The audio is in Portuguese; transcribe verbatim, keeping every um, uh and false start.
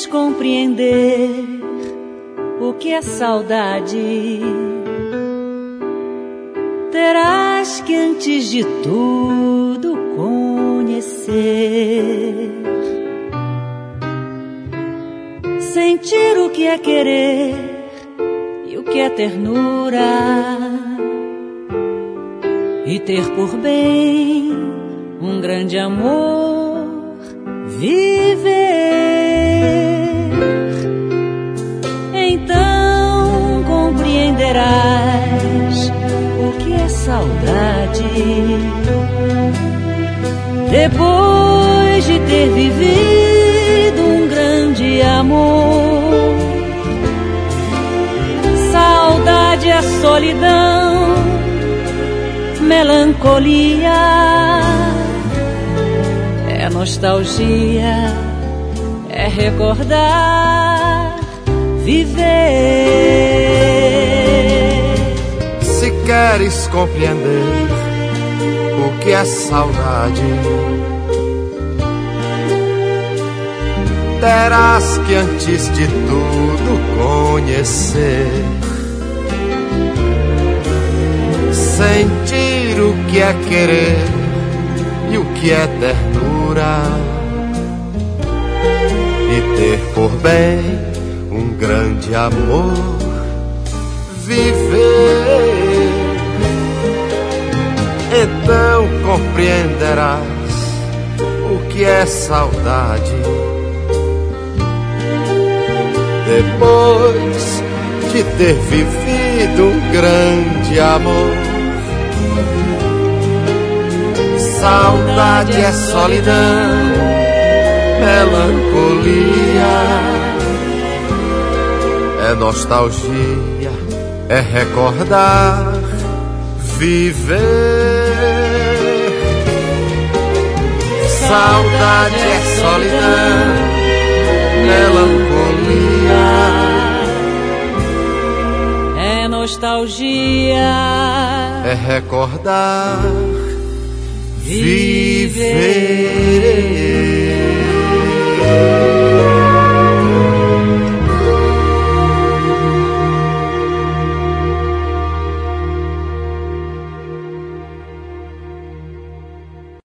queres compreender o que é saudade, terás que antes de tudo conhecer, sentir o que é querer e o que é ternura, e ter por bem um grande amor, viver. Então compreenderás o que é saudade, depois de ter vivido um grande amor. Saudade é solidão, melancolia, é nostalgia, é recordar, viver. Se queres compreender o que é saudade, terás que antes de tudo conhecer, sentir o que é querer e o que é ternura, e ter por bem um grande amor, viver. Então compreenderás o que é saudade, depois de ter vivido um grande amor. Saudade é solidão, melancolia, é nostalgia, é recordar, viver. Saudade é solidão, melancolia, é nostalgia, é recordar, viver.